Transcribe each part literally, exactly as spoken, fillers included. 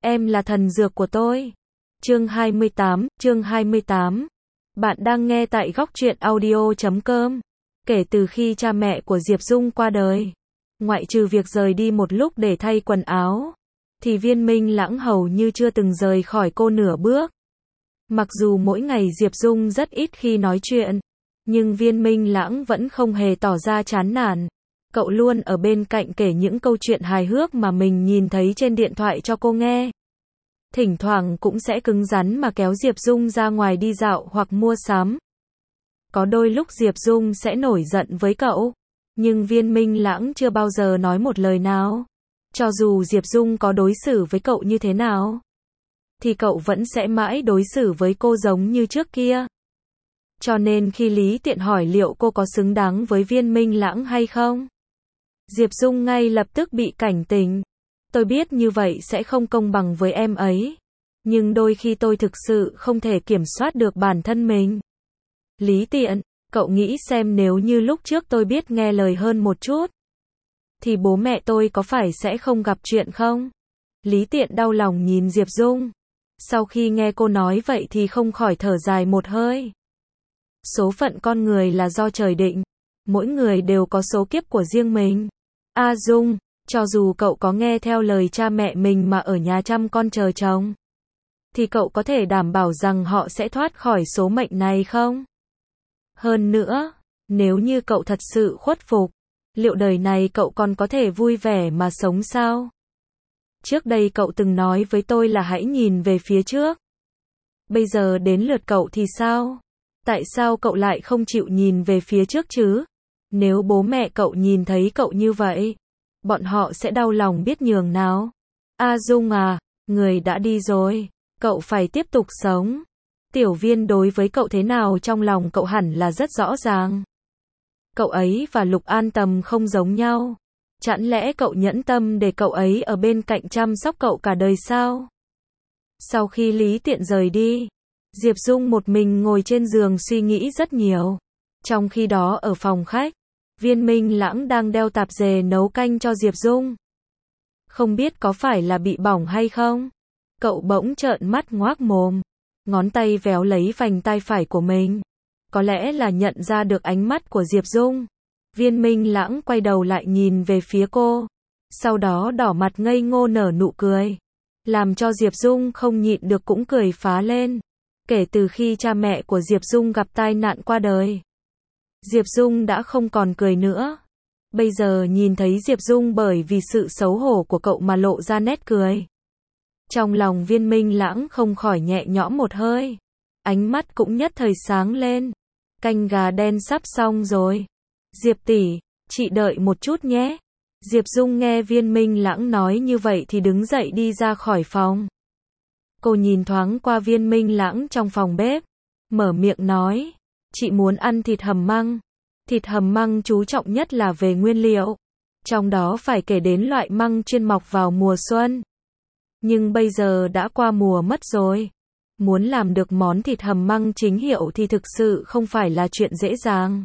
em là thần dược của tôi. Chương hai mươi tám, chương hai mươi tám. Bạn đang nghe tại góc truyện audio chấm com. Kể từ khi cha mẹ của Diệp Dung qua đời, ngoại trừ việc rời đi một lúc để thay quần áo, thì Viên Minh Lãng hầu như chưa từng rời khỏi cô nửa bước. Mặc dù mỗi ngày Diệp Dung rất ít khi nói chuyện, nhưng Viên Minh Lãng vẫn không hề tỏ ra chán nản. Cậu luôn ở bên cạnh kể những câu chuyện hài hước mà mình nhìn thấy trên điện thoại cho cô nghe. Thỉnh thoảng cũng sẽ cứng rắn mà kéo Diệp Dung ra ngoài đi dạo hoặc mua sắm. Có đôi lúc Diệp Dung sẽ nổi giận với cậu, nhưng Viên Minh Lãng chưa bao giờ nói một lời nào. Cho dù Diệp Dung có đối xử với cậu như thế nào, thì cậu vẫn sẽ mãi đối xử với cô giống như trước kia. Cho nên khi Lý Tiện hỏi liệu cô có xứng đáng với Viên Minh Lãng hay không, Diệp Dung ngay lập tức bị cảnh tỉnh. Tôi biết như vậy sẽ không công bằng với em ấy, nhưng đôi khi tôi thực sự không thể kiểm soát được bản thân mình. Lý Tiện, cậu nghĩ xem nếu như lúc trước tôi biết nghe lời hơn một chút, thì bố mẹ tôi có phải sẽ không gặp chuyện không? Lý Tiện đau lòng nhìn Diệp Dung. Sau khi nghe cô nói vậy thì không khỏi thở dài một hơi. Số phận con người là do trời định, mỗi người đều có số kiếp của riêng mình. A Dung, cho dù cậu có nghe theo lời cha mẹ mình mà ở nhà chăm con chờ chồng, thì cậu có thể đảm bảo rằng họ sẽ thoát khỏi số mệnh này không? Hơn nữa, nếu như cậu thật sự khuất phục, liệu đời này cậu còn có thể vui vẻ mà sống sao? Trước đây cậu từng nói với tôi là hãy nhìn về phía trước. Bây giờ đến lượt cậu thì sao? Tại sao cậu lại không chịu nhìn về phía trước chứ? Nếu bố mẹ cậu nhìn thấy cậu như vậy, bọn họ sẽ đau lòng biết nhường nào. A Dung à, người đã đi rồi, cậu phải tiếp tục sống. Tiểu Viên đối với cậu thế nào trong lòng cậu hẳn là rất rõ ràng. Cậu ấy và Lục An Tầm không giống nhau. Chẳng lẽ cậu nhẫn tâm để cậu ấy ở bên cạnh chăm sóc cậu cả đời sao? Sau khi Lý Tiện rời đi, Diệp Dung một mình ngồi trên giường suy nghĩ rất nhiều. Trong khi đó ở phòng khách, Viên Minh Lãng đang đeo tạp dề nấu canh cho Diệp Dung. Không biết có phải là bị bỏng hay không? Cậu bỗng trợn mắt ngoác mồm, ngón tay véo lấy vành tai phải của mình. Có lẽ là nhận ra được ánh mắt của Diệp Dung. Viên Minh Lãng quay đầu lại nhìn về phía cô, sau đó đỏ mặt ngây ngô nở nụ cười, làm cho Diệp Dung không nhịn được cũng cười phá lên. Kể từ khi cha mẹ của Diệp Dung gặp tai nạn qua đời, Diệp Dung đã không còn cười nữa. Bây giờ nhìn thấy Diệp Dung bởi vì sự xấu hổ của cậu mà lộ ra nét cười, trong lòng Viên Minh Lãng không khỏi nhẹ nhõm một hơi, ánh mắt cũng nhất thời sáng lên. Canh gà đen sắp xong rồi. Diệp tỷ, chị đợi một chút nhé. Diệp Dung nghe Viên Minh Lãng nói như vậy thì đứng dậy đi ra khỏi phòng. Cô nhìn thoáng qua Viên Minh Lãng trong phòng bếp, mở miệng nói, chị muốn ăn thịt hầm măng. Thịt hầm măng chú trọng nhất là về nguyên liệu, trong đó phải kể đến loại măng chuyên mọc vào mùa xuân. Nhưng bây giờ đã qua mùa mất rồi. Muốn làm được món thịt hầm măng chính hiệu thì thực sự không phải là chuyện dễ dàng.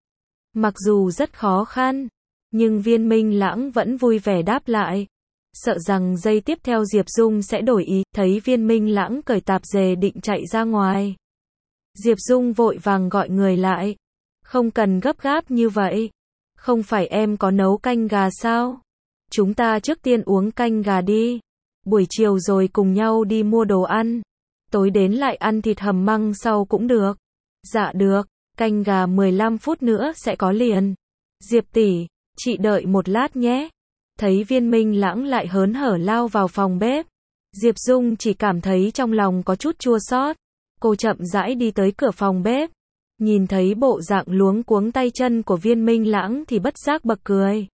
Mặc dù rất khó khăn, nhưng Viên Minh Lãng vẫn vui vẻ đáp lại. Sợ rằng giây tiếp theo Diệp Dung sẽ đổi ý, thấy Viên Minh Lãng cởi tạp dề định chạy ra ngoài. Diệp Dung vội vàng gọi người lại. Không cần gấp gáp như vậy. Không phải em có nấu canh gà sao? Chúng ta trước tiên uống canh gà đi. Buổi chiều rồi cùng nhau đi mua đồ ăn. Tối đến lại ăn thịt hầm măng sau cũng được. Dạ được, canh gà mười lăm phút nữa sẽ có liền. Diệp tỷ, chị đợi một lát nhé. Thấy Viên Minh Lãng lại hớn hở lao vào phòng bếp, Diệp Dung chỉ cảm thấy trong lòng có chút chua xót. Cô chậm rãi đi tới cửa phòng bếp, nhìn thấy bộ dạng luống cuống tay chân của Viên Minh Lãng thì bất giác bật cười.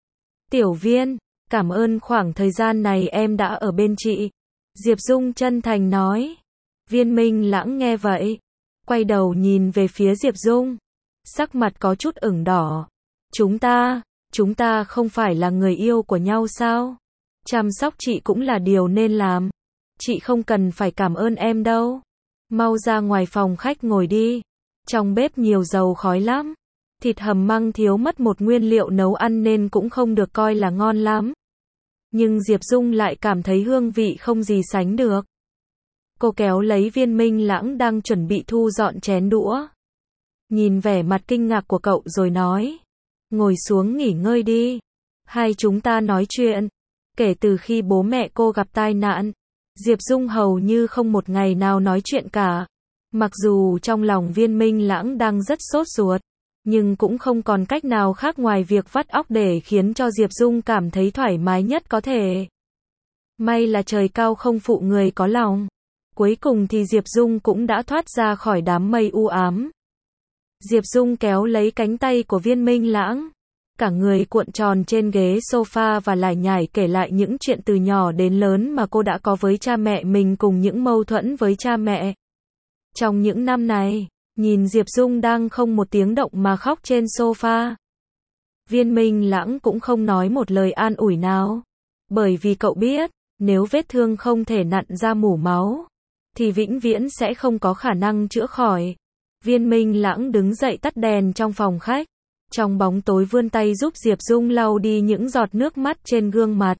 Tiểu Viên, cảm ơn khoảng thời gian này em đã ở bên chị. Diệp Dung chân thành nói. Viên Minh Lãng nghe vậy, quay đầu nhìn về phía Diệp Dung, sắc mặt có chút ửng đỏ. Chúng ta, chúng ta không phải là người yêu của nhau sao? Chăm sóc chị cũng là điều nên làm. Chị không cần phải cảm ơn em đâu. Mau ra ngoài phòng khách ngồi đi. Trong bếp nhiều dầu khói lắm. Thịt hầm măng thiếu mất một nguyên liệu nấu ăn nên cũng không được coi là ngon lắm. Nhưng Diệp Dung lại cảm thấy hương vị không gì sánh được. Cô kéo lấy Viên Minh Lãng đang chuẩn bị thu dọn chén đũa. Nhìn vẻ mặt kinh ngạc của cậu rồi nói. Ngồi xuống nghỉ ngơi đi. Hai chúng ta nói chuyện. Kể từ khi bố mẹ cô gặp tai nạn, Diệp Dung hầu như không một ngày nào nói chuyện cả. Mặc dù trong lòng Viên Minh Lãng đang rất sốt ruột, nhưng cũng không còn cách nào khác ngoài việc vắt óc để khiến cho Diệp Dung cảm thấy thoải mái nhất có thể. May là trời cao không phụ người có lòng. Cuối cùng thì Diệp Dung cũng đã thoát ra khỏi đám mây u ám. Diệp Dung kéo lấy cánh tay của Viên Minh Lãng. Cả người cuộn tròn trên ghế sofa và lải nhải kể lại những chuyện từ nhỏ đến lớn mà cô đã có với cha mẹ mình cùng những mâu thuẫn với cha mẹ. Trong những năm này, nhìn Diệp Dung đang không một tiếng động mà khóc trên sofa. Viên Minh Lãng cũng không nói một lời an ủi nào. Bởi vì cậu biết, nếu vết thương không thể nặn ra mủ máu, thì vĩnh viễn sẽ không có khả năng chữa khỏi. Viên Minh Lãng đứng dậy tắt đèn trong phòng khách. Trong bóng tối vươn tay giúp Diệp Dung lau đi những giọt nước mắt trên gương mặt.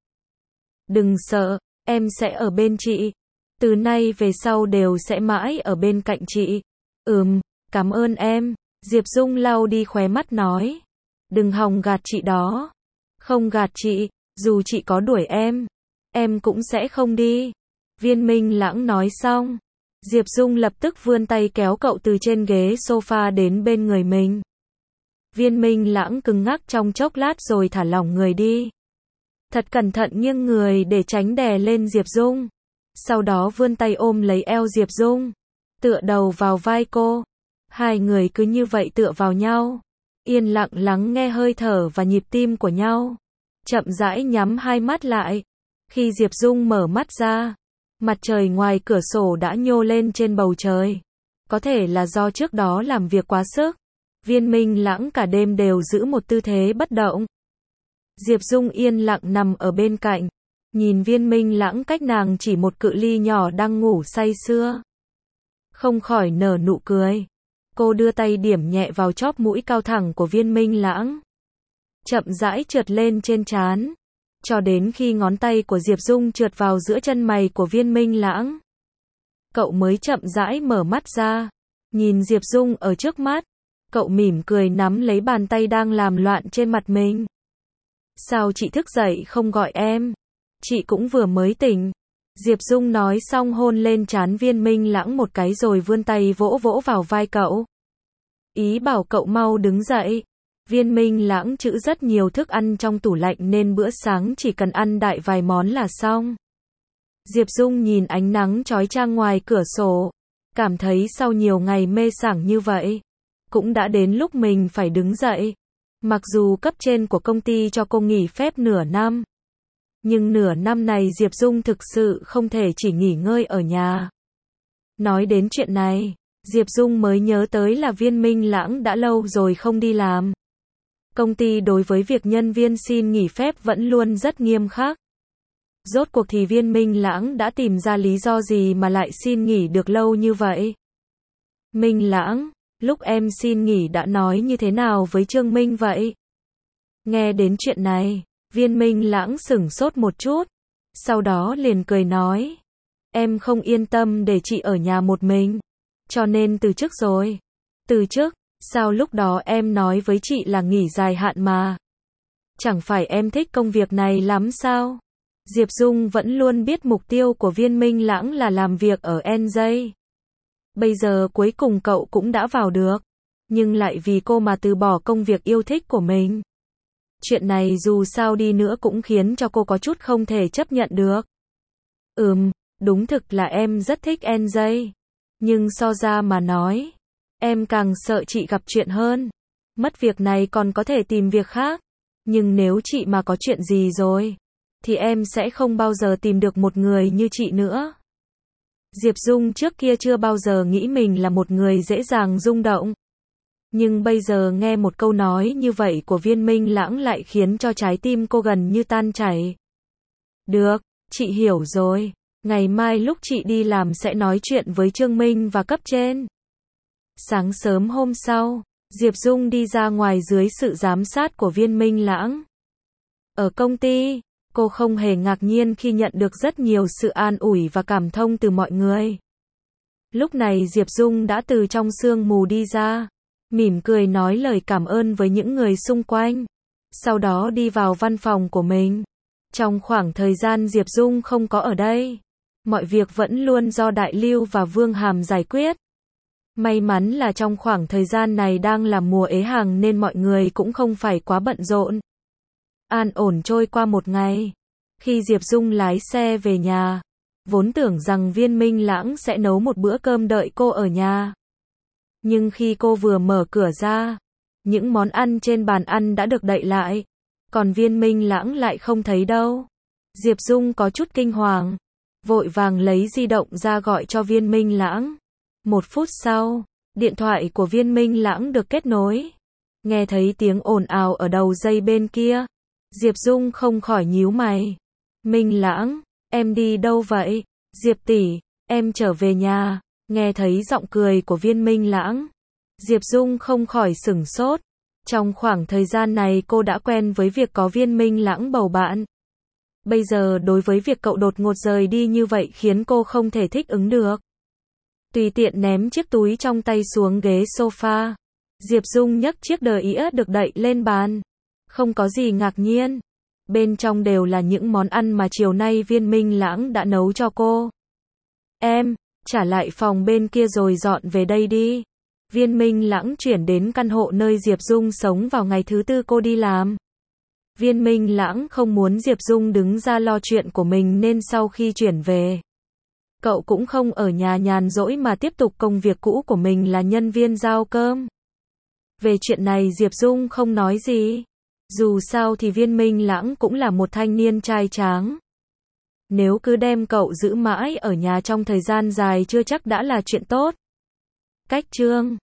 Đừng sợ, em sẽ ở bên chị. Từ nay về sau đều sẽ mãi ở bên cạnh chị. Ừm, cảm ơn em. Diệp Dung lau đi khóe mắt nói. Đừng hòng gạt chị đó. Không gạt chị, dù chị có đuổi em, em cũng sẽ không đi. Viên Minh Lãng nói xong. Diệp Dung lập tức vươn tay kéo cậu từ trên ghế sofa đến bên người mình. Viên Minh Lãng cứng ngắc trong chốc lát rồi thả lỏng người đi. Thật cẩn thận nghiêng người để tránh đè lên Diệp Dung. Sau đó vươn tay ôm lấy eo Diệp Dung, tựa đầu vào vai cô. Hai người cứ như vậy tựa vào nhau, yên lặng lắng nghe hơi thở và nhịp tim của nhau. Chậm rãi nhắm hai mắt lại. Khi Diệp Dung mở mắt ra, mặt trời ngoài cửa sổ đã nhô lên trên bầu trời. Có thể là do trước đó làm việc quá sức, Viên Minh Lãng cả đêm đều giữ một tư thế bất động. Diệp Dung yên lặng nằm ở bên cạnh, nhìn Viên Minh Lãng cách nàng chỉ một cự ly nhỏ đang ngủ say sưa. Không khỏi nở nụ cười. Cô đưa tay điểm nhẹ vào chóp mũi cao thẳng của Viên Minh Lãng. Chậm rãi trượt lên trên trán, cho đến khi ngón tay của Diệp Dung trượt vào giữa chân mày của Viên Minh Lãng. Cậu mới chậm rãi mở mắt ra, nhìn Diệp Dung ở trước mắt. Cậu mỉm cười nắm lấy bàn tay đang làm loạn trên mặt mình. Sao chị thức dậy không gọi em? Chị cũng vừa mới tỉnh. Diệp Dung nói xong hôn lên trán Viên Minh Lãng một cái rồi vươn tay vỗ vỗ vào vai cậu. Ý bảo cậu mau đứng dậy. Viên Minh Lãng trữ rất nhiều thức ăn trong tủ lạnh nên bữa sáng chỉ cần ăn đại vài món là xong. Diệp Dung nhìn ánh nắng chói chang ngoài cửa sổ, cảm thấy sau nhiều ngày mê sảng như vậy, cũng đã đến lúc mình phải đứng dậy. Mặc dù cấp trên của công ty cho cô nghỉ phép nửa năm, nhưng nửa năm này Diệp Dung thực sự không thể chỉ nghỉ ngơi ở nhà. Nói đến chuyện này, Diệp Dung mới nhớ tới là Viên Minh Lãng đã lâu rồi không đi làm. Công ty đối với việc nhân viên xin nghỉ phép vẫn luôn rất nghiêm khắc. Rốt cuộc thì Viên Minh Lãng đã tìm ra lý do gì mà lại xin nghỉ được lâu như vậy? Minh Lãng, lúc em xin nghỉ đã nói như thế nào với Trương Minh vậy? Nghe đến chuyện này, Viên Minh Lãng sửng sốt một chút, sau đó liền cười nói. Em không yên tâm để chị ở nhà một mình, cho nên từ chức rồi. Từ chức? Sao lúc đó em nói với chị là nghỉ dài hạn mà? Chẳng phải em thích công việc này lắm sao? Diệp Dung vẫn luôn biết mục tiêu của Viên Minh Lãng là làm việc ở en gi. Bây giờ cuối cùng cậu cũng đã vào được, nhưng lại vì cô mà từ bỏ công việc yêu thích của mình. Chuyện này dù sao đi nữa cũng khiến cho cô có chút không thể chấp nhận được. Ừm, đúng thực là em rất thích en gi, nhưng so ra mà nói, em càng sợ chị gặp chuyện hơn. Mất việc này còn có thể tìm việc khác, nhưng nếu chị mà có chuyện gì rồi, thì em sẽ không bao giờ tìm được một người như chị nữa. Diệp Dung trước kia chưa bao giờ nghĩ mình là một người dễ dàng rung động. Nhưng bây giờ nghe một câu nói như vậy của Viên Minh Lãng lại khiến cho trái tim cô gần như tan chảy. Được, chị hiểu rồi. Ngày mai lúc chị đi làm sẽ nói chuyện với Trương Minh và cấp trên. Sáng sớm hôm sau, Diệp Dung đi ra ngoài dưới sự giám sát của Viên Minh Lãng. Ở công ty, Cô không hề ngạc nhiên khi nhận được rất nhiều sự an ủi và cảm thông từ mọi người. Lúc này Diệp Dung đã từ trong sương mù đi ra, mỉm cười nói lời cảm ơn với những người xung quanh. Sau đó đi vào văn phòng của mình. Trong khoảng thời gian Diệp Dung không có ở đây, mọi việc vẫn luôn do Đại Lưu và Vương Hàm giải quyết. May mắn là trong khoảng thời gian này đang là mùa ế hàng nên mọi người cũng không phải quá bận rộn. An ổn trôi qua một ngày. Khi Diệp Dung lái xe về nhà, vốn tưởng rằng Viên Minh Lãng sẽ nấu một bữa cơm đợi cô ở nhà. Nhưng khi cô vừa mở cửa ra, những món ăn trên bàn ăn đã được đậy lại, còn Viên Minh Lãng lại không thấy đâu. Diệp Dung có chút kinh hoàng, vội vàng lấy di động ra gọi cho Viên Minh Lãng. Một phút sau, điện thoại của Viên Minh Lãng được kết nối. Nghe thấy tiếng ồn ào ở đầu dây bên kia, Diệp Dung không khỏi nhíu mày. Minh Lãng, em đi đâu vậy? Diệp tỷ, em trở về nhà. Nghe thấy giọng cười của Viên Minh Lãng, Diệp Dung không khỏi sửng sốt. Trong khoảng thời gian này cô đã quen với việc có Viên Minh Lãng bầu bạn. Bây giờ đối với việc cậu đột ngột rời đi như vậy khiến cô không thể thích ứng được. Tùy tiện ném chiếc túi trong tay xuống ghế sofa. Diệp Dung nhấc chiếc đờ ĩa được đậy lên bàn. Không có gì ngạc nhiên. Bên trong đều là những món ăn mà chiều nay Viên Minh Lãng đã nấu cho cô. Em, trả lại phòng bên kia rồi dọn về đây đi. Viên Minh Lãng chuyển đến căn hộ nơi Diệp Dung sống vào ngày thứ tư cô đi làm. Viên Minh Lãng không muốn Diệp Dung đứng ra lo chuyện của mình nên sau khi chuyển về, cậu cũng không ở nhà nhàn rỗi mà tiếp tục công việc cũ của mình là nhân viên giao cơm. Về chuyện này Diệp Dung không nói gì. Dù sao thì Viên Minh Lãng cũng là một thanh niên trai tráng. Nếu cứ đem cậu giữ mãi ở nhà trong thời gian dài chưa chắc đã là chuyện tốt. Cách chương